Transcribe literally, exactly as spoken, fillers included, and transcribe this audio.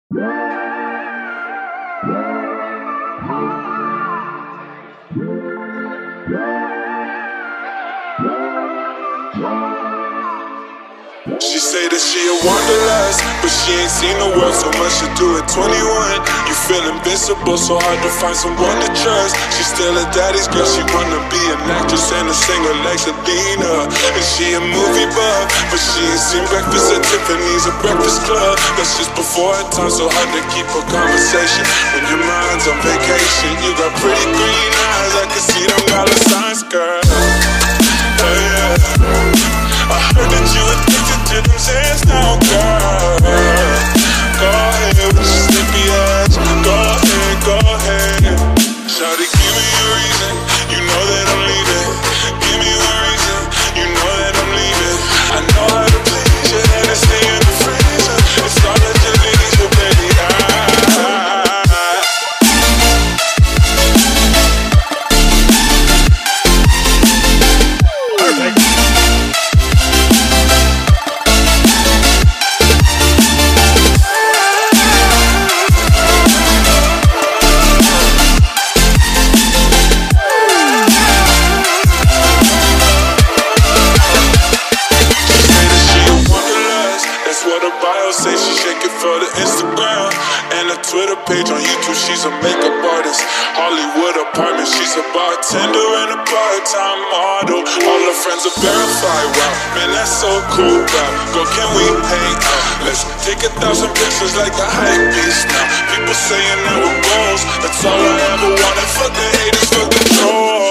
She say that she a wanderlust, but she ain't seen the world so much to do at twenty-one. You feel invincible, so hard to find someone to trust. She still a daddy's girl, she wanna be an actress and a singer like Selena. And she a movie buff, but she ain't seen Breakfast at Tiffany's or Breakfast Club. That's just before her time, so hard to keep a conversation when your mind's on vacation. You got pretty green eyes, I can see them dollar signs, girl. Oh yeah, I heard that you addicted to them sands now, girl. Go ahead with your sleepy ass. Go ahead, go ahead. Shawty, give me a reason. You know that I'm leaving. Give me a reason. You know that I'm leaving. I know how to please you, and it's stay in the freezer. It's all that you need, you baby. I say she shake it for the Instagram and a Twitter page on YouTube. She's a makeup artist, Hollywood apartment. She's a bartender and a part-time model. All her friends are verified. Wow, man, that's so cool. Wow, girl, can we hang out? Let's take a thousand pictures like a hype beast now. People saying that we're goals. That's all I ever wanted. Fuck the haters, fuck the trolls.